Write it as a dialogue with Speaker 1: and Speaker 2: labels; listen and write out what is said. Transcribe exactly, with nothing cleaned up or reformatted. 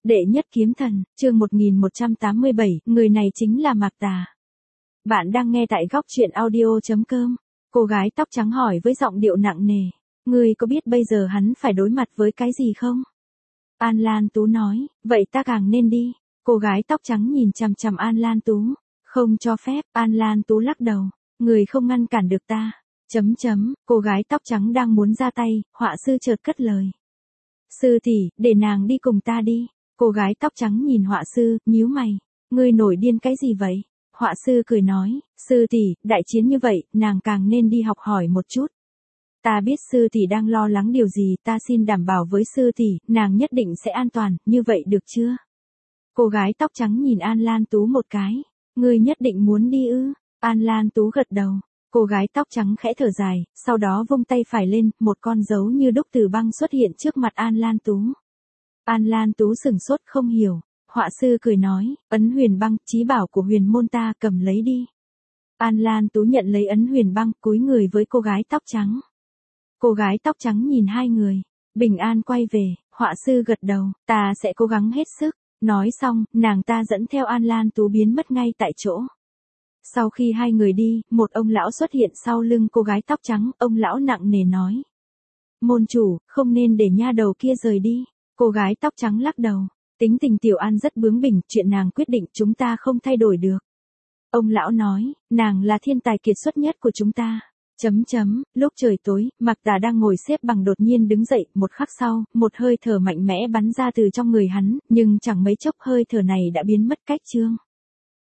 Speaker 1: Đệ nhất kiếm thần, chương một nghìn một trăm tám mươi bảy, người này chính là Mạc Tà. Bạn đang nghe tại góc truyện audio chấm com. Cô gái tóc trắng hỏi với giọng điệu nặng nề. Ngươi có biết bây giờ hắn phải đối mặt với cái gì không? An Lan Tú nói, vậy ta càng nên đi. Cô gái tóc trắng nhìn chằm chằm An Lan Tú. Không cho phép, An Lan Tú lắc đầu. Người không ngăn cản được ta. Chấm chấm, cô gái tóc trắng đang muốn ra tay, họa sư chợt cất lời. Sư tỷ, để nàng đi cùng ta đi. Cô gái tóc trắng nhìn họa sư, nhíu mày. Ngươi nổi điên cái gì vậy? Họa sư cười nói, sư tỷ, đại chiến như vậy, nàng càng nên đi học hỏi một chút. Ta biết sư tỷ đang lo lắng điều gì, ta xin đảm bảo với sư tỷ, nàng nhất định sẽ an toàn, như vậy được chưa? Cô gái tóc trắng nhìn An Lan Tú một cái. Ngươi nhất định muốn đi ư? An Lan Tú gật đầu. Cô gái tóc trắng khẽ thở dài, sau đó vung tay phải lên, một con dấu như đúc từ băng xuất hiện trước mặt An Lan Tú. An Lan Tú sửng sốt không hiểu, họa sư cười nói, ấn huyền băng, chí bảo của huyền môn ta, cầm lấy đi. An Lan Tú nhận lấy ấn huyền băng, cúi người với cô gái tóc trắng. Cô gái tóc trắng nhìn hai người, bình an quay về, họa sư gật đầu, ta sẽ cố gắng hết sức. Nói xong, nàng ta dẫn theo An Lan Tú biến mất ngay tại chỗ. Sau khi hai người đi, một ông lão xuất hiện sau lưng cô gái tóc trắng, ông lão nặng nề nói. Môn chủ, không nên để nha đầu kia rời đi. Cô gái tóc trắng lắc đầu. Tính tình Tiểu An rất bướng bỉnh, chuyện nàng quyết định chúng ta không thay đổi được. Ông lão nói, nàng là thiên tài kiệt xuất nhất của chúng ta. Chấm chấm, lúc trời tối, Mạc Tà đang ngồi xếp bằng đột nhiên đứng dậy, một khắc sau, một hơi thở mạnh mẽ bắn ra từ trong người hắn, nhưng chẳng mấy chốc hơi thở này đã biến mất cách chương.